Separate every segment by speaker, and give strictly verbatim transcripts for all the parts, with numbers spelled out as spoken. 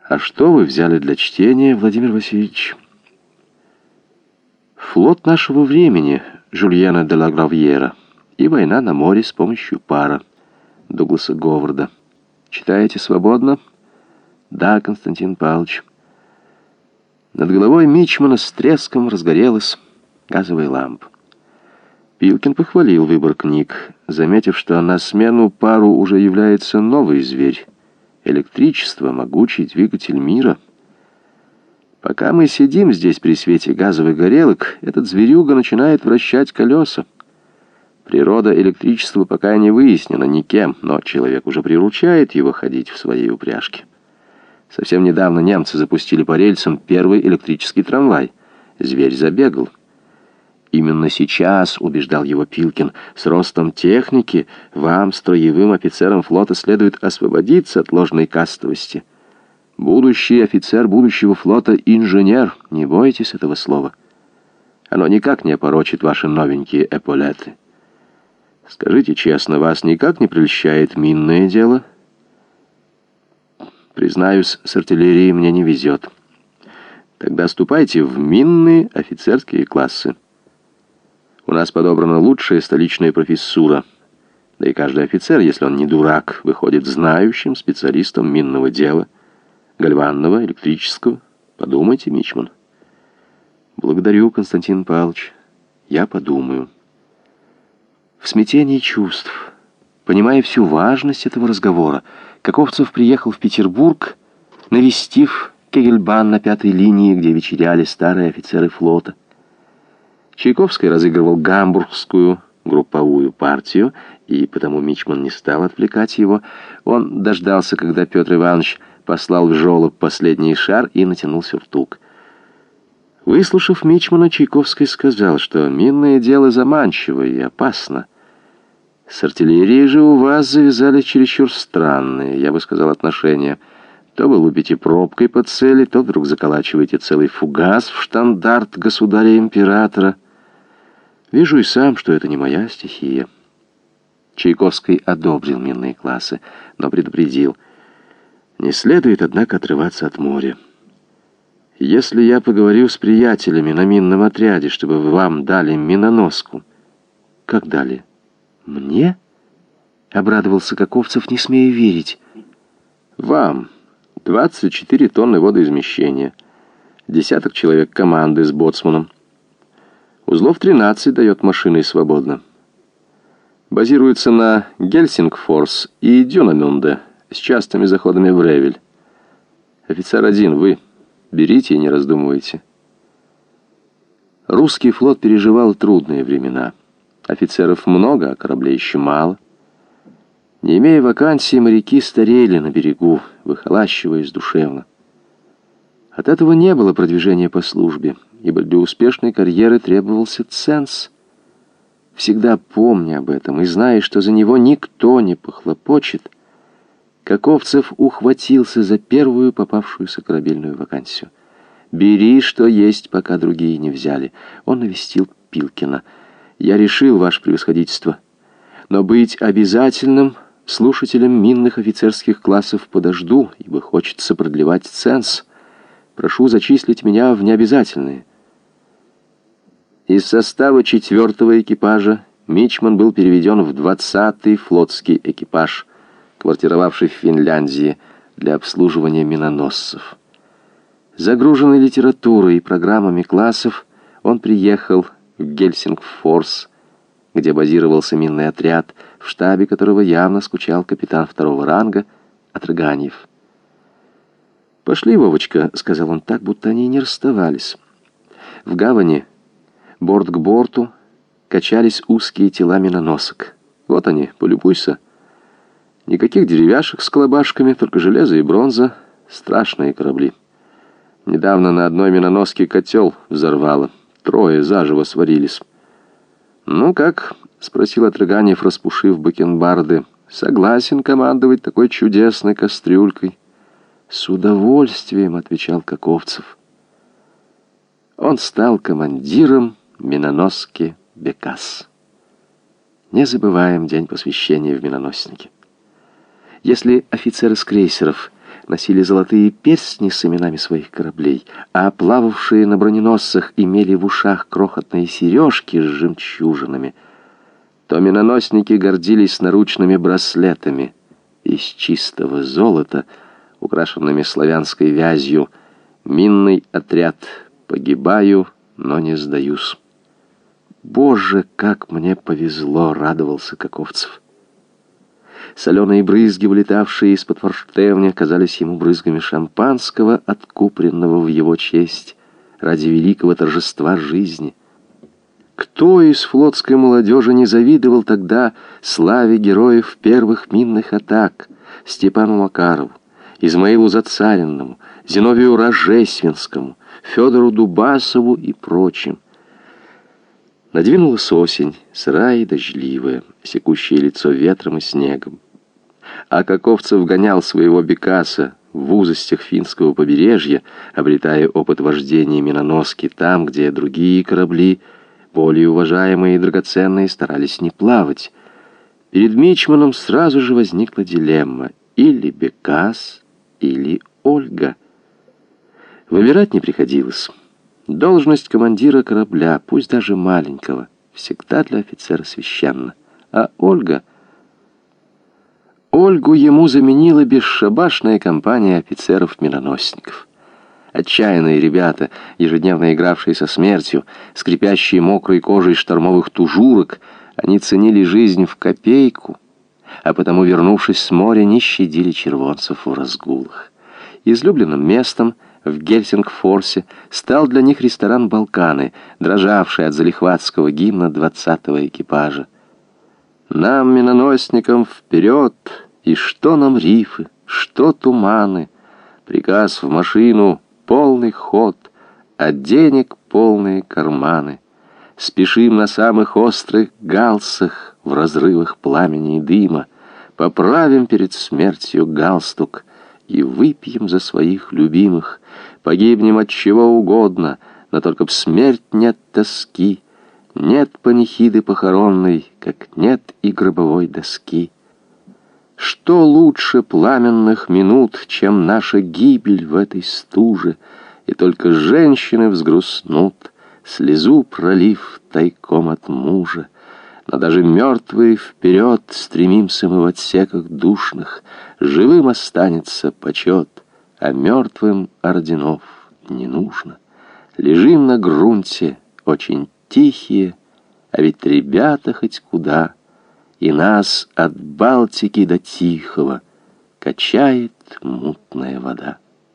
Speaker 1: А что вы взяли для чтения, Владимир Васильевич? «Флот нашего времени» Жюльена де ла Гравьера и «Война на море с помощью пара» Дугласа Говарда. Читаете свободно? Да, Константин Павлович. Над головой мичмана с треском разгорелась газовая лампа. Пилкин похвалил выбор книг, заметив, что на смену пару уже является новый зверь — электричество, могучий двигатель мира. Пока мы сидим здесь при свете газовых горелок, этот зверюга начинает вращать колеса. Природа электричества пока не выяснена никем, но человек уже приручает его ходить в своей упряжке. Совсем недавно немцы запустили по рельсам первый электрический трамвай. Зверь забегал. Именно сейчас, убеждал его Пилкин, с ростом техники вам, строевым офицерам флота, следует освободиться от ложной кастовости. Будущий офицер будущего флота — инженер, не бойтесь этого слова. Оно никак не опорочит ваши новенькие эполеты. Скажите честно, вас никак не прельщает минное дело? Признаюсь, с артиллерией мне не везет. Тогда ступайте в минные офицерские классы. У нас подобрана лучшая столичная профессура. Да и каждый офицер, если он не дурак, выходит знающим специалистом минного дела, гальванного, электрического. Подумайте, мичман. Благодарю, Константин Павлович. Я подумаю. В смятении чувств, понимая всю важность этого разговора, Каковцев приехал в Петербург, навестив Кегельбан на пятой линии, где вечеряли старые офицеры флота. Чайковский разыгрывал гамбургскую групповую партию, и потому мичман не стал отвлекать его. Он дождался, когда Петр Иванович послал в жолоб последний шар и натянул сюртук. Выслушав мичмана, Чайковский сказал, что минное дело заманчиво и опасно. С артиллерией же у вас завязали чересчур странные, я бы сказал, отношения. То вы лупите пробкой по цели, то вдруг заколачиваете целый фугас в штандарт государя-императора. Вижу и сам, что это не моя стихия. Чайковский одобрил минные классы, но предупредил: не следует, однако, отрываться от моря. Если я поговорю с приятелями на минном отряде, чтобы вам дали миноноску. Как дали? Мне? Обрадовался Каковцев, не смея верить. Вам. двадцать четыре тонны водоизмещения. Десяток человек команды с боцманом. Узлов тринадцать дает машиной свободно. Базируется на Гельсингфорс и Дюнамюнде с частыми заходами в Ревель. Офицер один, вы. Берите и не раздумывайте. Русский флот переживал трудные времена. Офицеров много, а кораблей еще мало. Не имея вакансий, моряки старели на берегу, выхолащиваясь душевно. От этого не было продвижения по службе, ибо для успешной карьеры требовался ценз. Всегда помня об этом и зная, что за него никто не похлопочет, Каковцев ухватился за первую попавшуюся корабельную вакансию. «Бери, что есть, пока другие не взяли». Он навестил Пилкина. «Я решил, ваше превосходительство, но быть обязательным слушателем минных офицерских классов подожду, ибо хочется продлевать ценз. Прошу зачислить меня в необязательные». Из состава четвертого экипажа мичман был переведен в двадцатый флотский экипаж, квартировавший в Финляндии для обслуживания миноносцев. Загруженный литературой и программами классов, он приехал в Гельсингфорс, где базировался минный отряд, в штабе которого явно скучал капитан второго ранга Атраганьев. «Пошли, Вовочка», — сказал он так, будто они не расставались. В гавани, борт к борту, качались узкие тела миноносок. Вот они, полюбуйся. Никаких деревяшек с колобашками, только железо и бронза. Страшные корабли. Недавно на одной миноноске котел взорвало. Трое заживо сварились. «Ну как?» — спросил Атраганьев, распушив бакенбарды. «Согласен командовать такой чудесной кастрюлькой». «С удовольствием», — отвечал Каковцев. Он стал командиром миноноски «Бекас». Не забываем день посвящения в миноноснике. Если офицеры с крейсеров носили золотые перстни с именами своих кораблей, а плававшие на броненосцах имели в ушах крохотные сережки с жемчужинами, то миноносники гордились наручными браслетами из чистого золота, украшенными славянской вязью. Минный отряд: погибаю, но не сдаюсь. «Боже, как мне повезло!» — радовался Каковцев. Соленые брызги, вылетавшие из-под форштевня, казались ему брызгами шампанского, откупоренного в его честь ради великого торжества жизни. Кто из флотской молодежи не завидовал тогда славе героев первых минных атак: Степану Макарову, Измаилу Зацаренному, Зиновию Рожественскому, Федору Дубасову и прочим? Надвинулась осень, сырая и дождливая, секущее лицо ветром и снегом. А Каковцев гонял своего Бекаса в узостях финского побережья, обретая опыт вождения миноноски там, где другие корабли, более уважаемые и драгоценные, старались не плавать. Перед мичманом сразу же возникла дилемма: или Бекас, или Ольга. Выбирать не приходилось. Должность командира корабля, пусть даже маленького, всегда для офицера священна. А Ольга... Ольгу ему заменила бесшабашная компания офицеров-миноносников. Отчаянные ребята, ежедневно игравшие со смертью, скрипящие мокрой кожей штормовых тужурок, они ценили жизнь в копейку, а потому, вернувшись с моря, не щадили червонцев в разгулах. Излюбленным местом в Гельсингфорсе стал для них ресторан «Балканы», дрожавший от залихватского гимна двадцатого экипажа. «Нам, миноносникам, вперед! И что нам рифы, что туманы? Приказ в машину, полный ход, а денег полные карманы. Спешим на самых острых галсах, в разрывах пламени и дыма, поправим перед смертью галстук и выпьем за своих любимых. Погибнем от чего угодно, но только б смерть нет тоски. Нет панихиды похоронной, как нет и гробовой доски. Что лучше пламенных минут, чем наша гибель в этой стуже, и только женщины взгрустнут, слезу пролив тайком от мужа. Но даже мертвые вперед стремимся мы в отсеках душных, живым останется почет, а мертвым орденов не нужно. Лежим на грунте, очень тихие, а ведь ребята хоть куда, и нас от Балтики до Тихого качает мутная вода.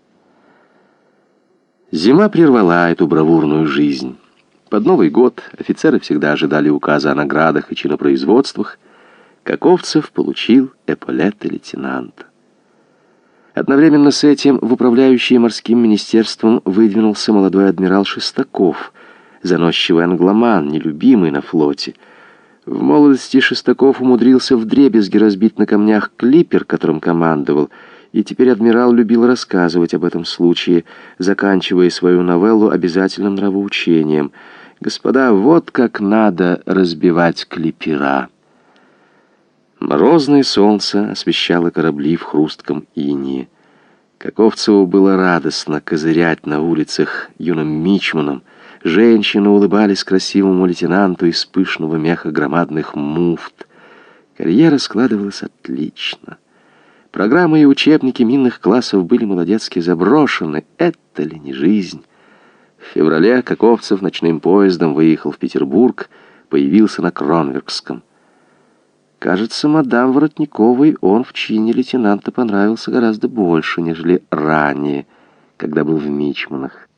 Speaker 1: Зима прервала эту бравурную жизнь. Под Новый год офицеры всегда ожидали указа о наградах и чинопроизводствах. Каковцев получил эполеты лейтенанта. Одновременно с этим в управляющее морским министерством выдвинулся молодой адмирал Шестаков, заносчивый англоман, нелюбимый на флоте. В молодости Шестаков умудрился вдребезги разбить на камнях клипер, которым командовал, и теперь адмирал любил рассказывать об этом случае, заканчивая свою новеллу обязательным нравоучением. «Господа, вот как надо разбивать клипера». Морозное солнце освещало корабли в хрустком инее. Каковцеву было радостно козырять на улицах юным мичманом. Женщины улыбались красивому лейтенанту из пышного меха громадных муфт. Карьера складывалась отлично. Программы и учебники минных классов были молодецки заброшены. Это ли не жизнь? В феврале Каковцев ночным поездом выехал в Петербург, появился на Кронверкском. Кажется, мадам Воротниковой он в чине лейтенанта понравился гораздо больше, нежели ранее, когда был в мичманах.